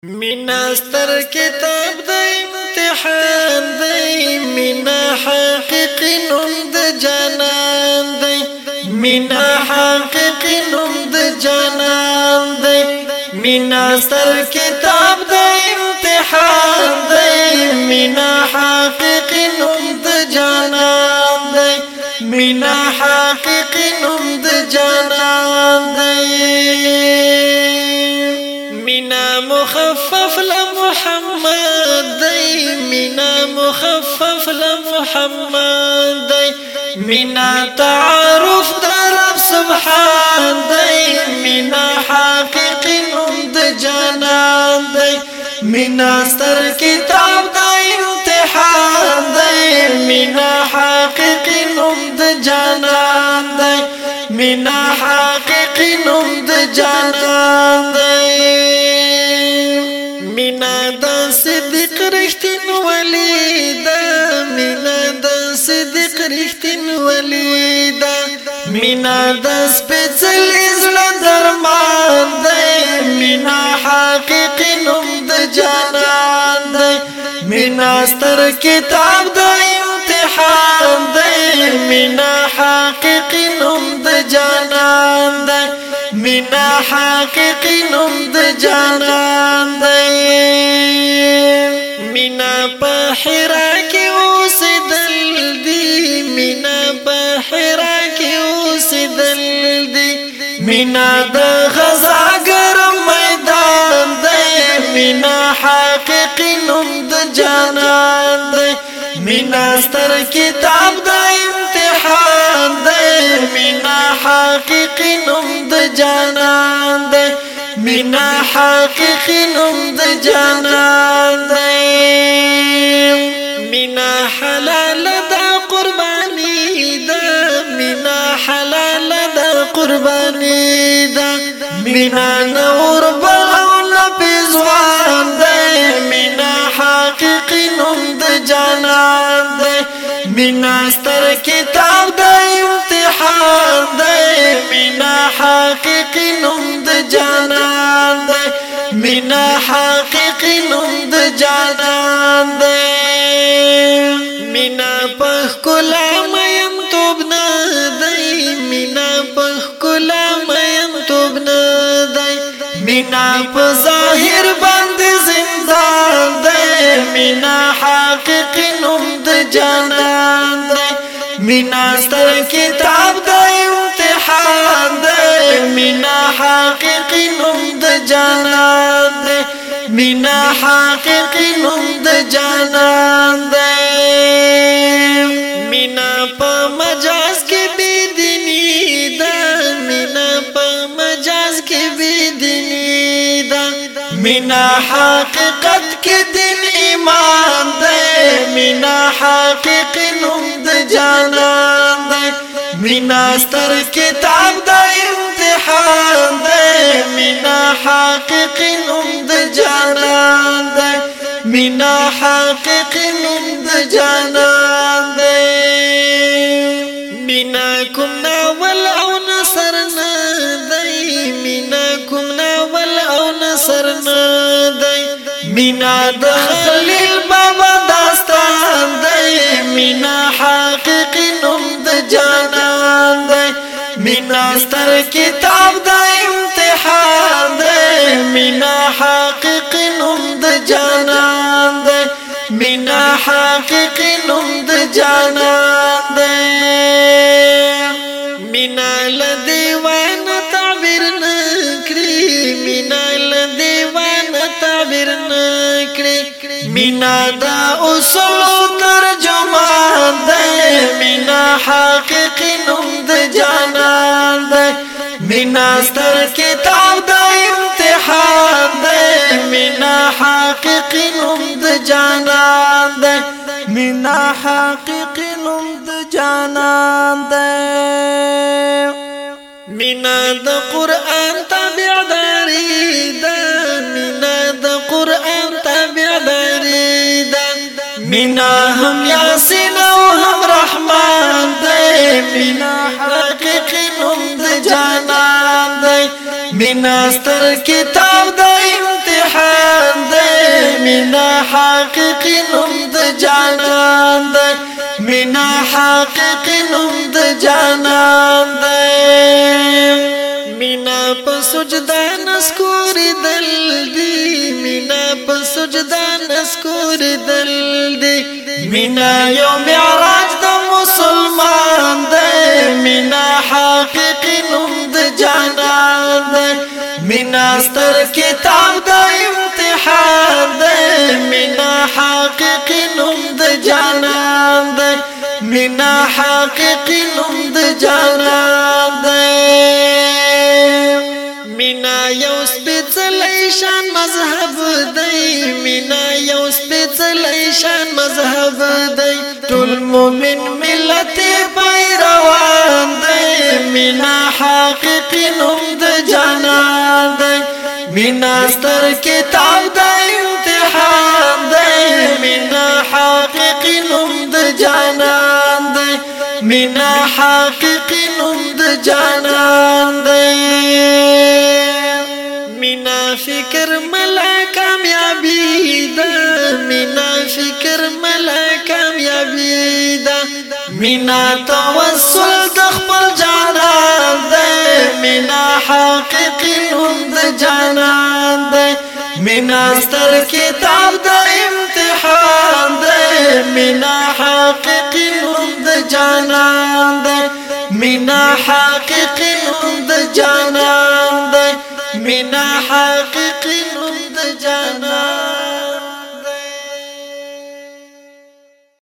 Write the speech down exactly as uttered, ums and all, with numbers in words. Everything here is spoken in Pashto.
مینا ستر کتاب د امتحان دی، مینا حقیقی نوم د جانان دی، مینا حقیقی نوم د جانان دی، مینا ستر کتاب د امتحان دی، مینا حقیقی نوم د جانان دی، مینا حقیقی نوم د جانان دی. مینا مخفف لمحمد دی، مینا مخفف لمحمد دی، مینا تعارف در رب سبحان دی، مینا حقیقی نوم د جانان دی، مینا ستر کتاب د امتحان دی، مینا حقیقی نوم د جانان دی، مینا حقیقی نوم د جانان دی. مینا د صدیق رښتین ولی دا، مینا د صدیق رښتین ولی دا، مینا د سپېڅلي زړه درمان دی، مینا حقیقي نوم د جانان دی، مینا ستر کتاب د امتحان دی، مینا حقیقي نوم د جانان دی، مینا حقیقي نوم د جانان دی. مینا په حرا کې اوسېدل دی، مینا په حرا کې اوسېدل دی، مینا د غزا ګرم میدان دی، مینا حقیقي نوم د جانان دی، مینا ستر کتاب د امتحان دی، مینا حقیقي نوم د جانان دی، مینا حقیقي نوم د جانان دی. مینا حلال دا قربانی دا، مینا حلال دا قربانی دا، مینا نور بلون پیزوان دی، مینا حقیقي نوم د جانان دی، مینا ستر کتاب د امتحان دی، مینا حقیقي نوم د جانان دی، مینا حقیقي نوم د جانان دی. مینا پخ کلا مین توب نه دی، مینا پخ کلا مین توب نه دی، مینا په ظاهر باندې زندان دی، مینا حقیقي نوم د جانان دی، مینا ستر کتاب د امتحان دی، مینا حقیقي نوم د جانان دی، مینا حقیقي نوم د جانان دی. مینا په مجاز کې بيدینی دا، مینا په مجاز کې بيدینی دا، مینا حقیقت کې دین ایمان دی، مینا حقیقي نوم د جانان دی، مینا ستر کتاب د امتحان دی، مینا حقیقي نوم د جانان دی، مینا حقیقي نوم د جانان دی. مینا کوم ناول او نثر نه دی، مینا کوم ناول او نثر نه دی، مینا د خلیل بابا داستان دی، مینا حقیقي نوم د جانان دی، مینا ستر کتاب د امتحان دی، مینا حقیقي نوم د جانان دی، مینا حقیقي نوم د جانان دی. مینا لدیوان تعبیر نکړي، مینا لدیوان تعبیر نکړي، مینا د اصول ترجمان دی، مینا حقیقي نوم د جانان دی، مینا ستر کتاب د امتحان دی، مینا حقیقي نوم د جانان دی، مینا حقیقي نوم د جانان دی. مینا د قرآن تابعداري دا، مینا د قرآن تابعداري دا، مینا هم یاسین او هم رحمان دی، مینا حقیقي نوم د جانان دی، مینا ستر کتاب د امتحان مینا حقیقی نوم د جانان دی مینا حقیقی نوم د جانان دی مینا په سجدا نسکور دل دی مینا په سجدا نسکور دل دی مینا یو معراج د مسلمان دی مینا حقیقی نوم د جانان دی مینا ستر کتاب د امتحان دی مینا حقیقی نوم د جانان دی مینا حقیقی نوم د جانان دی مینا یو سپیڅلی شان مذهب دی مینا یو سپیڅلی شان مذهب دی ټول مومن ملت پیروان دی مینا حقیقی نوم د جانان دی مینا ستر کتاب د امتحان دی مینا حقیقی نوم د جانان دی مینا حقیقی نوم د جانان دی مینا فکر ملا کامیابی دا مینا فکر ملا کامیابی دا مینا توسل د خپل جانان دی مینا حقیقی نوم د جانان دی مینا ستر کتاب د امتحان دی مینا حقیقی نوم د جانان دی مینا حقیقی نوم د جانان دی مینا حقیقی